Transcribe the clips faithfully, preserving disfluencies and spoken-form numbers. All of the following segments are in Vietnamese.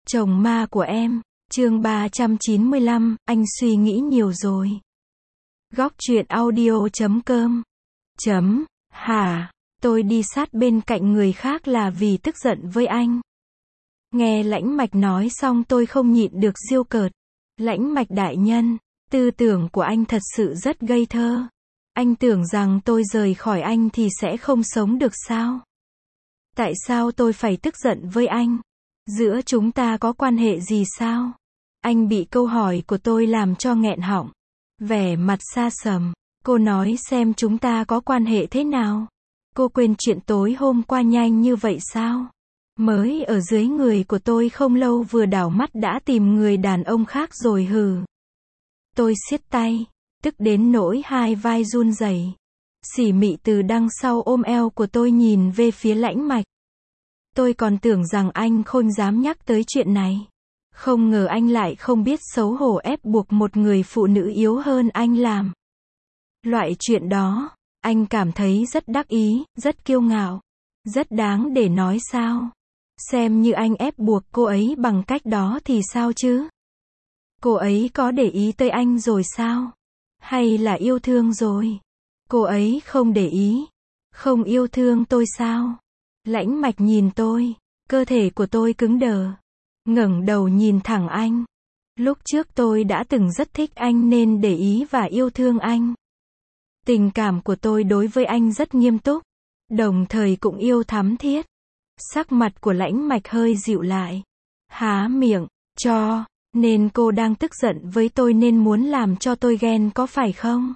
Chồng ma của em, chương ba trăm chín mươi lăm, anh suy nghĩ nhiều rồi. Góc truyện audio chấm com. Chấm, hả, tôi đi sát bên cạnh người khác là vì tức giận với anh. Nghe Lãnh Mạch nói xong tôi không nhịn được giễu cợt. Lãnh Mạch đại nhân, tư tưởng của anh thật sự rất ngây thơ. Anh tưởng rằng tôi rời khỏi anh thì sẽ không sống được sao? Tại sao tôi phải tức giận với anh? Giữa chúng ta có quan hệ gì sao? Anh bị câu hỏi của tôi làm cho nghẹn họng. Vẻ mặt xa sầm. Cô nói xem chúng ta có quan hệ thế nào? Cô quên chuyện tối hôm qua nhanh như vậy sao? Mới ở dưới người của tôi không lâu vừa đảo mắt đã tìm người đàn ông khác rồi hừ. Tôi siết tay, tức đến nỗi hai vai run rẩy. Xỉ mị từ đằng sau ôm eo của tôi nhìn về phía Lãnh Mạch. Tôi còn tưởng rằng anh không dám nhắc tới chuyện này. Không ngờ anh lại không biết xấu hổ ép buộc một người phụ nữ yếu hơn anh làm. Loại chuyện đó, anh cảm thấy rất đắc ý, rất kiêu ngạo, rất đáng để nói sao. Xem như anh ép buộc cô ấy bằng cách đó thì sao chứ? Cô ấy có để ý tới anh rồi sao? Hay là yêu thương rồi? Cô ấy không để ý, không yêu thương tôi sao? Lãnh Mạch nhìn tôi, cơ thể của tôi cứng đờ, ngẩng đầu nhìn thẳng anh. Lúc trước tôi đã từng rất thích anh nên để ý và yêu thương anh. Tình cảm của tôi đối với anh rất nghiêm túc, đồng thời cũng yêu thắm thiết. Sắc mặt của Lãnh Mạch hơi dịu lại. Há miệng, cho, nên cô đang tức giận với tôi nên muốn làm cho tôi ghen có phải không?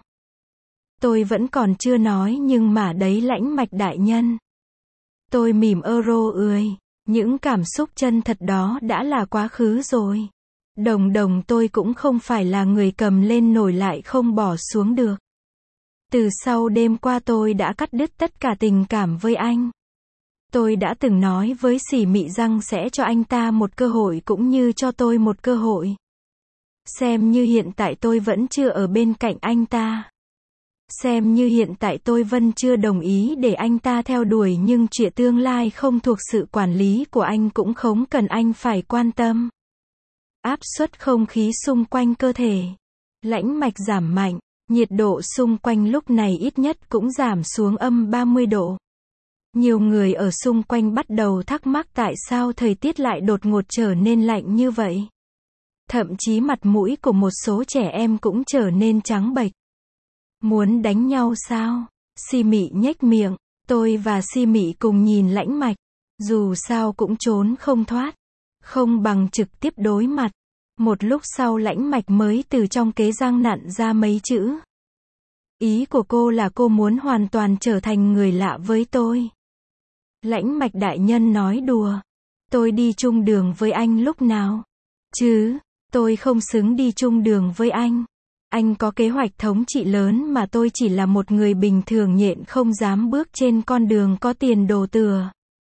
Tôi vẫn còn chưa nói nhưng mà đấy Lãnh Mạch đại nhân. Tôi mỉm euro ươi, những cảm xúc chân thật đó đã là quá khứ rồi. Đồng đồng tôi cũng không phải là người cầm lên nổi lại không bỏ xuống được. Từ sau đêm qua tôi đã cắt đứt tất cả tình cảm với anh. Tôi đã từng nói với Xỉ Mị rằng sẽ cho anh ta một cơ hội cũng như cho tôi một cơ hội. Xem như hiện tại tôi vẫn chưa ở bên cạnh anh ta. Xem như hiện tại tôi vẫn chưa đồng ý để anh ta theo đuổi nhưng chuyện tương lai không thuộc sự quản lý của anh cũng không cần anh phải quan tâm. Áp suất không khí xung quanh cơ thể. Lãnh Mạch giảm mạnh, nhiệt độ xung quanh lúc này ít nhất cũng giảm xuống âm ba mươi độ. Nhiều người ở xung quanh bắt đầu thắc mắc tại sao thời tiết lại đột ngột trở nên lạnh như vậy. Thậm chí mặt mũi của một số trẻ em cũng trở nên trắng bệch. Muốn đánh nhau sao? Xỉ Mị nhếch miệng. Tôi và Xỉ Mị cùng nhìn Lãnh Mạch. Dù sao cũng trốn không thoát. Không bằng trực tiếp đối mặt. Một lúc sau Lãnh Mạch mới từ trong kế răng nặn ra mấy chữ. Ý của cô là cô muốn hoàn toàn trở thành người lạ với tôi. Lãnh Mạch đại nhân nói đùa. Tôi đi chung đường với anh lúc nào? Chứ, tôi không xứng đi chung đường với anh. Anh có kế hoạch thống trị lớn mà tôi chỉ là một người bình thường nhện không dám bước trên con đường có tiền đồ tựa.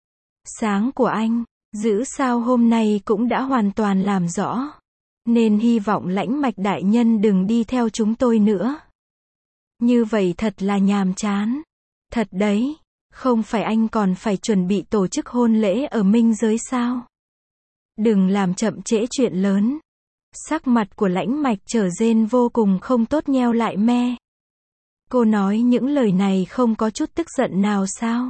Sáng của anh, giữ sao hôm nay cũng đã hoàn toàn làm rõ. Nên hy vọng Lãnh Mạch đại nhân đừng đi theo chúng tôi nữa. Như vậy thật là nhàm chán. Thật đấy, không phải anh còn phải chuẩn bị tổ chức hôn lễ ở Minh Giới sao? Đừng làm chậm trễ chuyện lớn. Sắc mặt của Lãnh Mạch trở nên vô cùng không tốt nheo lại me. Cô nói những lời này không có chút tức giận nào sao?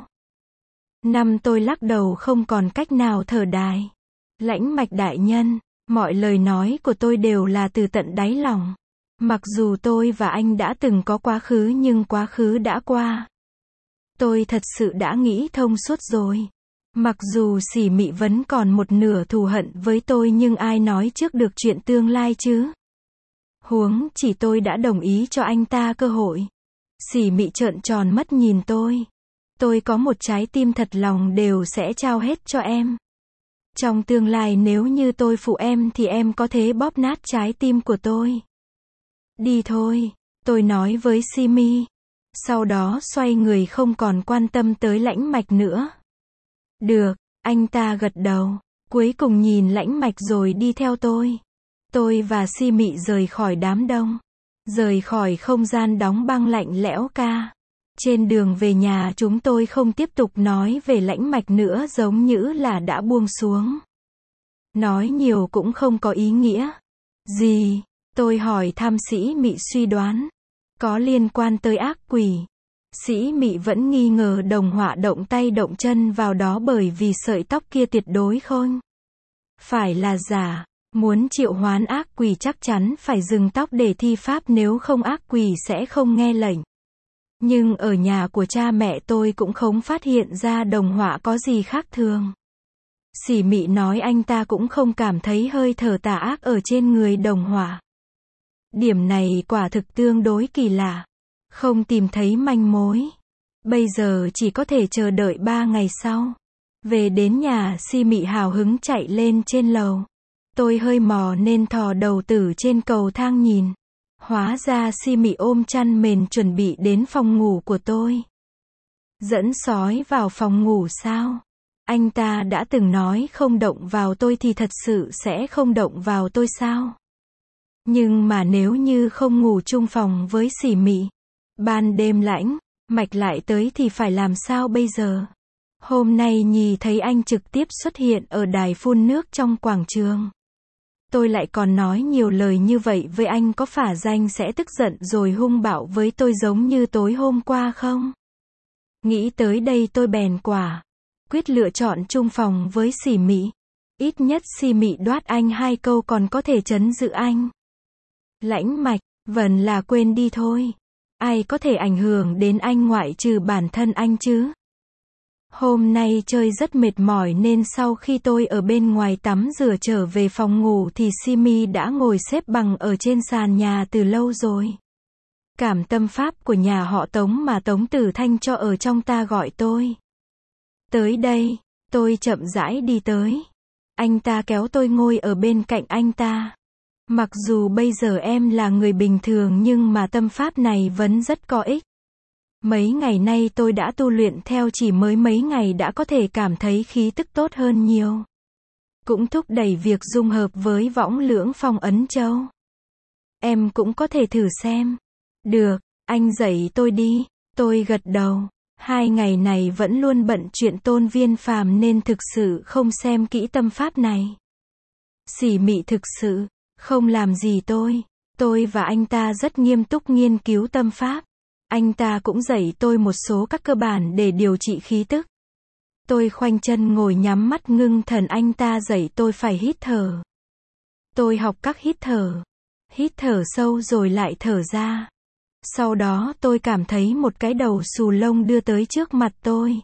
Năm tôi lắc đầu không còn cách nào thở đài. Lãnh Mạch đại nhân, mọi lời nói của tôi đều là từ tận đáy lòng. Mặc dù tôi và anh đã từng có quá khứ nhưng quá khứ đã qua. Tôi thật sự đã nghĩ thông suốt rồi. Mặc dù Xỉ Mị vẫn còn một nửa thù hận với tôi nhưng ai nói trước được chuyện tương lai chứ? Huống chỉ tôi đã đồng ý cho anh ta cơ hội. Xỉ Mị trợn tròn mắt nhìn tôi. Tôi có một trái tim thật lòng đều sẽ trao hết cho em. Trong tương lai nếu như tôi phụ em thì em có thể bóp nát trái tim của tôi. Đi thôi, tôi nói với Xỉ Mị. Sau đó xoay người không còn quan tâm tới Lãnh Mạch nữa. Được, anh ta gật đầu, cuối cùng nhìn Lãnh Mạch rồi đi theo tôi. Tôi và Xỉ Mị rời khỏi đám đông, rời khỏi không gian đóng băng lạnh lẽo ca. Trên đường về nhà chúng tôi không tiếp tục nói về Lãnh Mạch nữa giống như là đã buông xuống. Nói nhiều cũng không có ý nghĩa. Gì? Tôi hỏi thăm Sĩ Mị suy đoán. Có liên quan tới ác quỷ. Sĩ Mị vẫn nghi ngờ đồng họa động tay động chân vào đó bởi vì sợi tóc kia tuyệt đối không phải là giả. Muốn triệu hoán ác quỷ chắc chắn phải dừng tóc để thi pháp, nếu không ác quỷ sẽ không nghe lệnh. Nhưng ở nhà của cha mẹ tôi cũng không phát hiện ra đồng họa có gì khác thường. Sĩ Mị nói anh ta cũng không cảm thấy hơi thở tà ác ở trên người đồng họa. Điểm này quả thực tương đối kỳ lạ. Không tìm thấy manh mối. Bây giờ chỉ có thể chờ đợi ba ngày sau. Về đến nhà, Sĩ Mị hào hứng chạy lên trên lầu. Tôi hơi mò nên thò đầu từ trên cầu thang nhìn. Hóa ra Sĩ Mị ôm chăn mền chuẩn bị đến phòng ngủ của tôi. Dẫn sói vào phòng ngủ sao? Anh ta đã từng nói không động vào tôi thì thật sự sẽ không động vào tôi sao? Nhưng mà nếu như không ngủ chung phòng với Sĩ Mị, ban đêm lãnh mạch lại tới thì phải làm sao bây giờ? Hôm nay Nhi thấy anh trực tiếp xuất hiện ở đài phun nước trong quảng trường. Tôi lại còn nói nhiều lời như vậy với anh, có phải danh sẽ tức giận rồi hung bạo với tôi giống như tối hôm qua không? Nghĩ tới đây tôi bèn quả quyết lựa chọn chung phòng với Sĩ Mị. Ít nhất Sĩ Mị đoát anh hai câu còn có thể trấn giữ anh. Lãnh mạch, vẫn là quên đi thôi. Ai có thể ảnh hưởng đến anh ngoại trừ bản thân anh chứ? Hôm nay chơi rất mệt mỏi nên sau khi tôi ở bên ngoài tắm rửa trở về phòng ngủ thì Sĩ Mị đã ngồi xếp bằng ở trên sàn nhà từ lâu rồi. Cảm tâm pháp của nhà họ Tống mà Tống Tử Thanh cho ở trong ta gọi tôi. Tới đây, tôi chậm rãi đi tới. Anh ta kéo tôi ngồi ở bên cạnh anh ta. Mặc dù bây giờ em là người bình thường nhưng mà tâm pháp này vẫn rất có ích. Mấy ngày nay tôi đã tu luyện theo, chỉ mới mấy ngày đã có thể cảm thấy khí tức tốt hơn nhiều. Cũng thúc đẩy việc dung hợp với võng lưỡng phong ấn châu. Em cũng có thể thử xem. Được, anh dạy tôi đi. Tôi gật đầu. Hai ngày này vẫn luôn bận chuyện Tôn Viên Phàm nên thực sự không xem kỹ tâm pháp này. Sĩ Mị thực sự không làm gì tôi. Tôi và anh ta rất nghiêm túc nghiên cứu tâm pháp. Anh ta cũng dạy tôi một số các cơ bản để điều trị khí tức. Tôi khoanh chân ngồi nhắm mắt ngưng thần, anh ta dạy tôi phải hít thở. Tôi học các hít thở. Hít thở sâu rồi lại thở ra. Sau đó tôi cảm thấy một cái đầu xù lông đưa tới trước mặt tôi.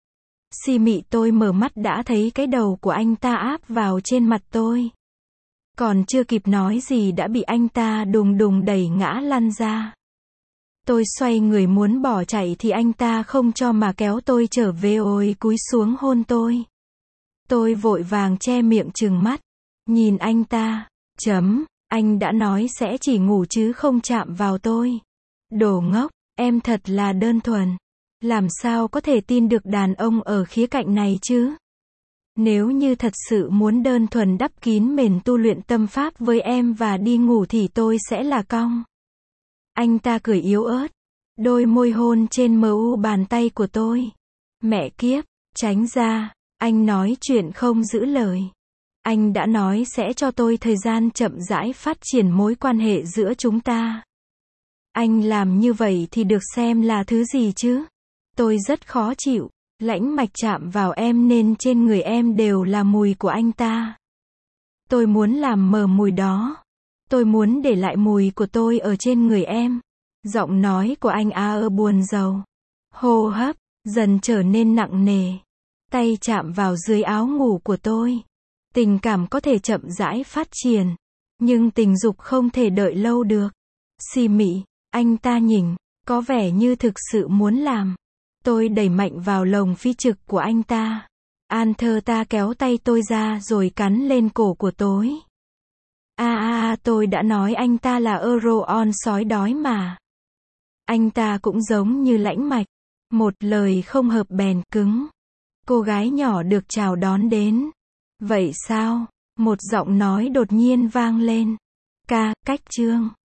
Sĩ Mị, tôi mở mắt đã thấy cái đầu của anh ta áp vào trên mặt tôi. Còn chưa kịp nói gì đã bị anh ta đùng đùng đẩy ngã lăn ra. Tôi xoay người muốn bỏ chạy thì anh ta không cho mà kéo tôi trở về, ôi cúi xuống hôn tôi. Tôi vội vàng che miệng trừng mắt. Nhìn anh ta. Chấm, anh đã nói sẽ chỉ ngủ chứ không chạm vào tôi. Đồ ngốc, em thật là đơn thuần. Làm sao có thể tin được đàn ông ở khía cạnh này chứ? Nếu như thật sự muốn đơn thuần đắp kín mền tu luyện tâm pháp với em và đi ngủ thì tôi sẽ là cong. Anh ta cười yếu ớt. Đôi môi hôn trên mờ u bàn tay của tôi. Mẹ kiếp, tránh ra. Anh nói chuyện không giữ lời. Anh đã nói sẽ cho tôi thời gian chậm rãi phát triển mối quan hệ giữa chúng ta. Anh làm như vậy thì được xem là thứ gì chứ? Tôi rất khó chịu. Lãnh mạch chạm vào em nên trên người em đều là mùi của anh ta. Tôi muốn làm mờ mùi đó. Tôi muốn để lại mùi của tôi ở trên người em. Giọng nói của anh a ơ buồn rầu. Hô hấp dần trở nên nặng nề. Tay chạm vào dưới áo ngủ của tôi. Tình cảm có thể chậm rãi phát triển, nhưng tình dục không thể đợi lâu được. Sĩ Mị, anh ta nhỉnh, có vẻ như thực sự muốn làm. Tôi đẩy mạnh vào lồng phi trực của anh ta. An thơ ta kéo tay tôi ra rồi cắn lên cổ của tôi. A a a, tôi đã nói anh ta là Euroon sói đói mà. Anh ta cũng giống như lãnh mạch. Một lời không hợp bèn cứng. Cô gái nhỏ được chào đón đến. Vậy sao? Một giọng nói đột nhiên vang lên. Ca, cách chương.